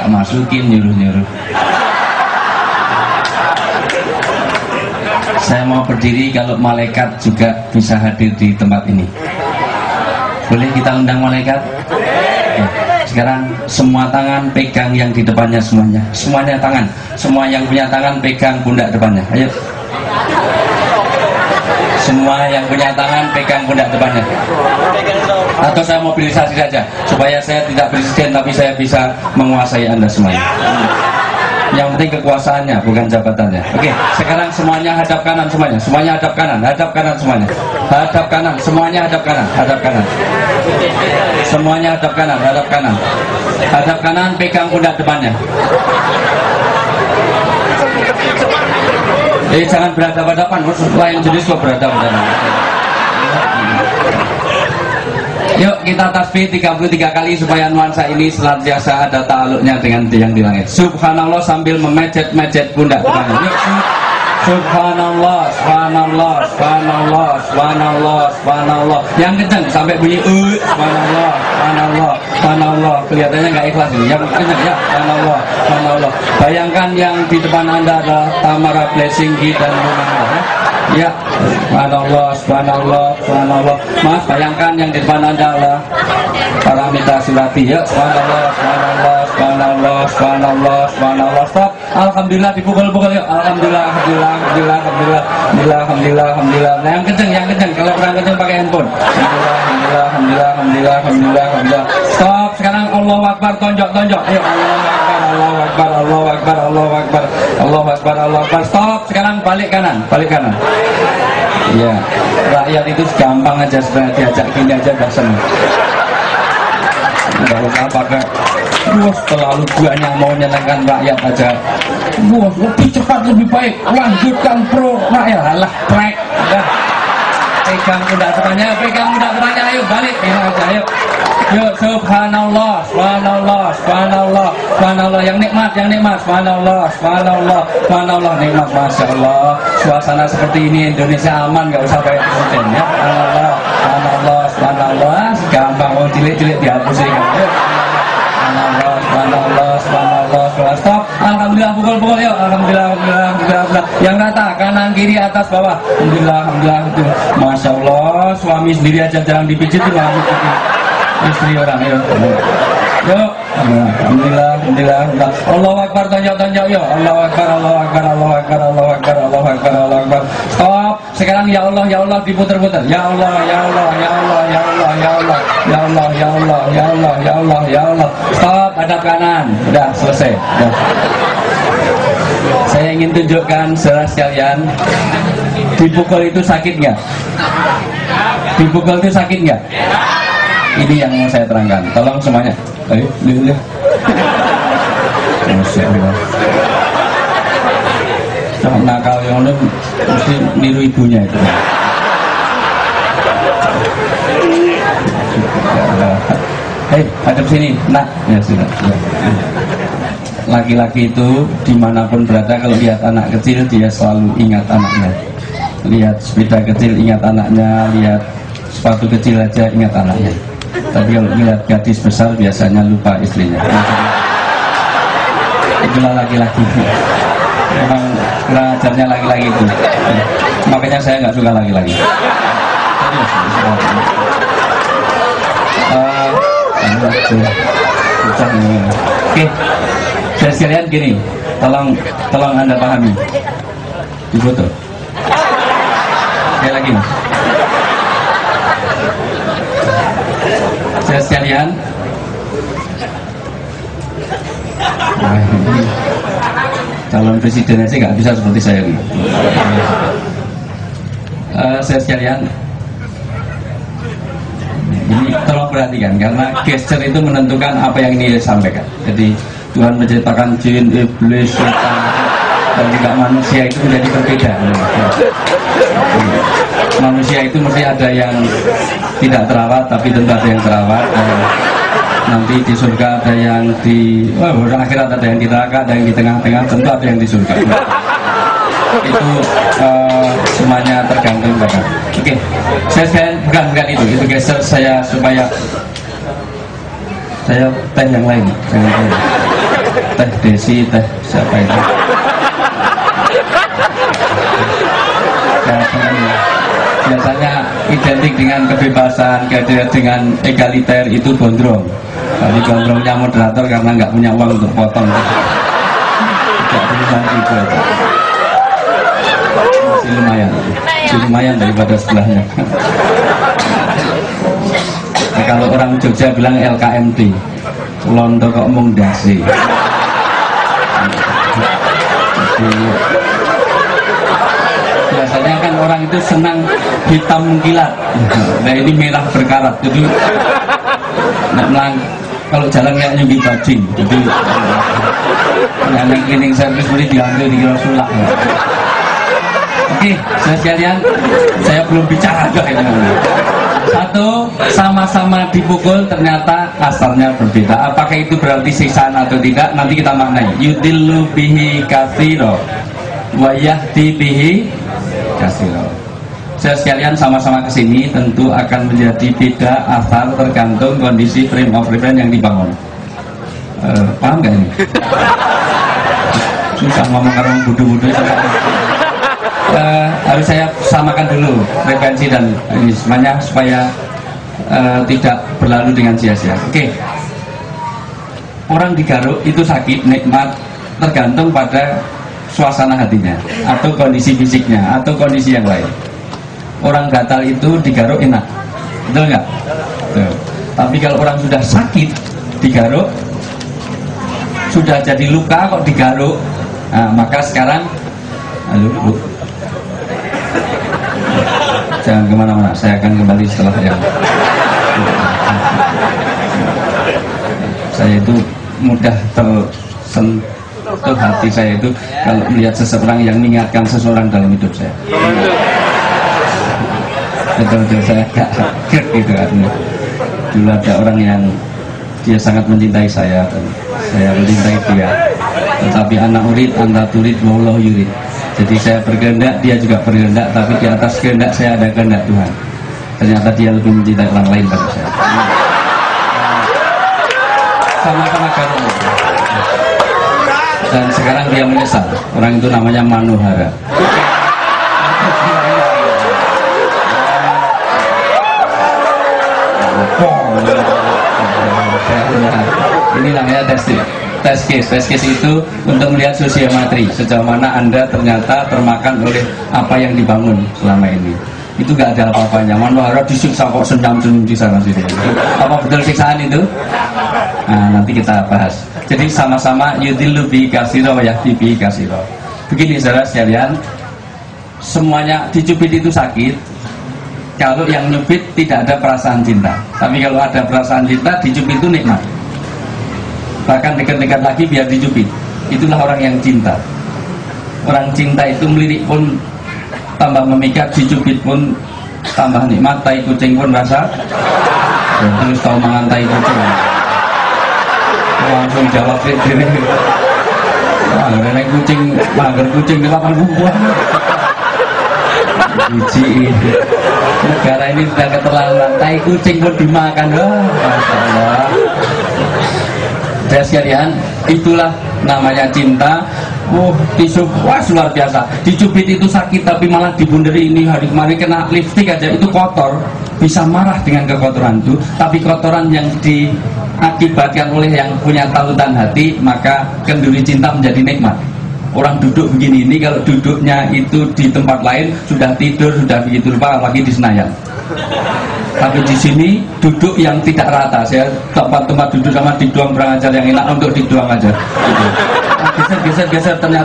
masukin, nyuruh-nyuruh. Saya mau berdiri kalau malaikat juga bisa hadir di tempat ini. Boleh kita undang malaikat? Oke. Sekarang semua tangan pegang yang di depannya semuanya. Semuanya tangan. Semua yang punya tangan pegang pundak depannya. Ayo. Semua yang punya tangan pegang pundak depannya. Atau saya mobilisasi saja supaya saya tidak presiden tapi saya bisa menguasai Anda semuanya. Yang penting kekuasaannya bukan jabatannya. Oke, sekarang semuanya hadap kanan semuanya. Semuanya hadap kanan semuanya. Hadap kanan, semuanya hadap kanan, hadap kanan. Semuanya hadap kanan, hadap kanan. Hadap kanan pegang pundak depannya. Jangan berhadapan-hadapan, lain jenis kok berhadapan-hadapan. Yuk kita tasbih 33 kali supaya nuansa ini senantiasa ada ta'aluknya dengan yang di langit. Subhanallah sambil memejet-mejet pundak depannya. Yuk, subhanallah, subhanallah, subhanallah, subhanallah, subhanallah. Yang kencang sampai bunyi subhanallah, subhanallah, subhanallah. Kelihatannya nggak ikhlas ini. Yang kencang ya, subhanallah, subhanallah. Bayangkan yang di depan Anda adalah Tamara Blessinggi dan Munawar. Ya, subhanallah, subhanallah, subhanallah. Mas, bayangkan yang di depan Anda adalah Paramita Surati. Ya, subhanallah, subhanallah, subhanallah, subhanallah, subhanallah. Stop. Alhamdulillah dipukul-pukul yuk. Alhamdulillah, alhamdulillah, alhamdulillah, alhamdulillah, alhamdulillah, alhamdulillah. Nah, yang kenceng, yang kenceng. Kalau kurang kenceng pakai handphone. Alhamdulillah, alhamdulillah, alhamdulillah, alhamdulillah, alhamdulillah. Stop. Sekarang Allahu Akbar, tonjok-tonjok. Ayo, Allahu Akbar, Allahu Akbar, Allahu Akbar, Allahu Akbar, Allahu Akbar, Allahu Akbar. Stop. Sekarang balik kanan, balik kanan. Iya, rakyat itu gampang aja sebenarnya, diajak gini aja udah seneng. Nggak usah pakai terlalu banyak mau nyenangkan rakyat aja. Lebih cepat lebih baik, lanjutkan pro rakyat. Alah, trek. Pegang pundak depannya, pegang pundak depannya. Ayo balik, ini aja, ayo. Yuk, subhanallah, subhanallah, subhanallah, subhanallah. Yang nikmat, yang nikmat. Subhanallah, subhanallah, subhanallah. Nikmat, masya Allah. Suasana seperti ini Indonesia aman, nggak usah pakai presiden ya. Subhanallah, subhanallah, subhanallah. Gampang, mau cilik-cilik dihapusin. Subhanallah, subhanallah, subhanallah, subhanallah. Stop. Alhamdulillah, pukul-pukul yuk. Alhamdulillah, alhamdulillah, alhamdulillah. Yang rata, kanan, kiri, atas, bawah. Alhamdulillah, alhamdulillah. Masya Allah, suami sendiri aja jarang dipijit tuh. Istri orang yuk. Yuk. Alhamdulillah, alhamdulillah, alhamdulillah. Allahu Akbar, tonjok-tonjok yuk. Allahu Akbar, Allahu Akbar, Allahu Akbar, Allahu Akbar, Allahu Akbar, Allahu Akbar. Stop. Sekarang ya Allah, ya Allah diputer-puter. Ya Allah, ya Allah, ya Allah, ya Allah, ya Allah, ya Allah, ya Allah, ya Allah, ya Allah, ya Allah. Stop, hadap kanan. Udah selesai. Udah. Saya ingin tunjukkan saudara sekalian, dipukul itu sakit nggak? Dipukul itu sakit nggak? Ini yang mau saya terangkan. Tolong semuanya. Ayo, lihat. Masya Allah. Nah, nakal yang itu mesti niru ibunya itu. Hei, hadap sini. Nah, ya sudah. Laki-laki itu dimanapun berada, kalau lihat anak kecil dia selalu ingat anaknya. Lihat sepeda kecil ingat anaknya, lihat sepatu kecil aja ingat anaknya. Tapi kalau melihat gadis besar biasanya lupa istrinya. Itulah laki-laki. Memang ajarnya laki-laki itu. Makanya saya nggak suka laki-laki. Oke, saya sekalian gini. Tolong Anda pahami. Di foto. Sekali lagi. Saya sekalian, calon presiden aja nggak bisa seperti saya ini. Saya sekalian, ini tolong perhatikan karena gesture itu menentukan apa yang ini disampaikan. Jadi Tuhan menciptakan jin, iblis, setan dan juga manusia itu menjadi berbeda. Manusia itu mesti ada yang tidak terawat, tapi tentu ada yang terawat. Nanti di surga ada yang di akhirat ada yang di neraka, ada yang di tengah-tengah, tentu ada yang di surga. Itu semuanya tergantung mereka. Oke, saya bukan itu geser saya supaya saya teh yang lain. Teh Desi, teh siapa itu? Biasanya identik dengan kebebasan, dengan egaliter, itu gondrong. Tapi gondrongnya moderator karena nggak punya uang untuk potong. Tidak tulisan gitu aja. Masih lumayan daripada sebelahnya. Nah, kalau orang Jogja bilang LKMD, Londo kok mung dasi. Biasanya kan orang itu senang hitam mengkilat. Nah ini merah berkarat. Jadi kalau jalan kayak nyugi bajing. Jadi yang cleaning service boleh diambil di sulak. Oke, sekalian, saya belum bicara ini. Satu, sama-sama dipukul ternyata asalnya berbeda. Apakah itu berarti siksaan atau tidak? Nanti kita maknai. Yudillu bihi katsira wa yahdi bihi katsira. Saya sekalian sama-sama kesini tentu akan menjadi beda asal tergantung kondisi frame of reference yang dibangun. Paham gak ini? Susah ngomong orang budu-budu. Harus saya samakan dulu frekuensi dan ini semuanya supaya tidak berlalu dengan sia-sia. Oke. Orang digaruk itu sakit, nikmat, tergantung pada suasana hatinya atau kondisi fisiknya atau kondisi yang lain. Orang gatal itu digaruk enak, betul nggak? Betul. Tapi kalau orang sudah sakit digaruk, sudah jadi luka kok digaruk, nah, maka sekarang, halo Bu, jangan kemana-mana, saya akan kembali setelah yang saya itu mudah tersentuh hati saya itu kalau melihat seseorang yang mengingatkan seseorang dalam hidup saya. Betul-betul saya agak sakit gitu kan. Dulu ada orang yang dia sangat mencintai saya dan saya mencintai dia. Tetapi anak urid, anta turid, wallahu yurid. Jadi saya berkehendak, dia juga berkehendak, tapi di atas kehendak saya ada kehendak Tuhan. Ternyata dia lebih mencintai orang lain pada saya. Sama-sama garuk. Dan sekarang dia menyesal. Orang itu namanya Manuhara. Ini namanya test case itu untuk melihat sosiometri sejauh mana Anda ternyata termakan oleh apa yang dibangun selama ini. Itu gak ada apa-apanya. Manuhara disiksa kok senyum-senyum di sana sini. Apa betul siksaan itu? Nah, nanti kita bahas. Jadi sama-sama yudillu bi katsira wa yahdi bi katsira. Begini saudara sekalian, semuanya dicubit itu sakit. Kalau yang nyubit tidak ada perasaan cinta. Tapi kalau ada perasaan cinta, dicubit itu nikmat. Bahkan dekat-dekat lagi biar dicubit. Itulah orang yang cinta. Orang cinta itu melirik pun tambah memikat, dicubit pun tambah nikmat. Tai kucing pun rasa terus tahu mangan tai kucing. Langsung jawab sendiri. Mager kucing, mager kucing dimakan buah. Biji negara ini sudah keterlaluan, tai kucing pun dimakan. Wah, Masya Allah. Dan sekalian, itulah namanya cinta. Wah luar biasa. Dicubit itu sakit, tapi malah dibunderi ini hari kemarin kena lipstick aja itu kotor. Bisa marah dengan kekotoran itu, tapi kotoran yang diakibatkan oleh yang punya tautan hati, maka kenduri cinta menjadi nikmat. Orang duduk begini ini, kalau duduknya itu di tempat lain sudah tidur, sudah begitu lupa, apalagi di Senayan. Tapi di sini duduk yang tidak rata. Saya tempat duduk sama diduang berang ajar yang enak untuk diduang aja. Geser ternyata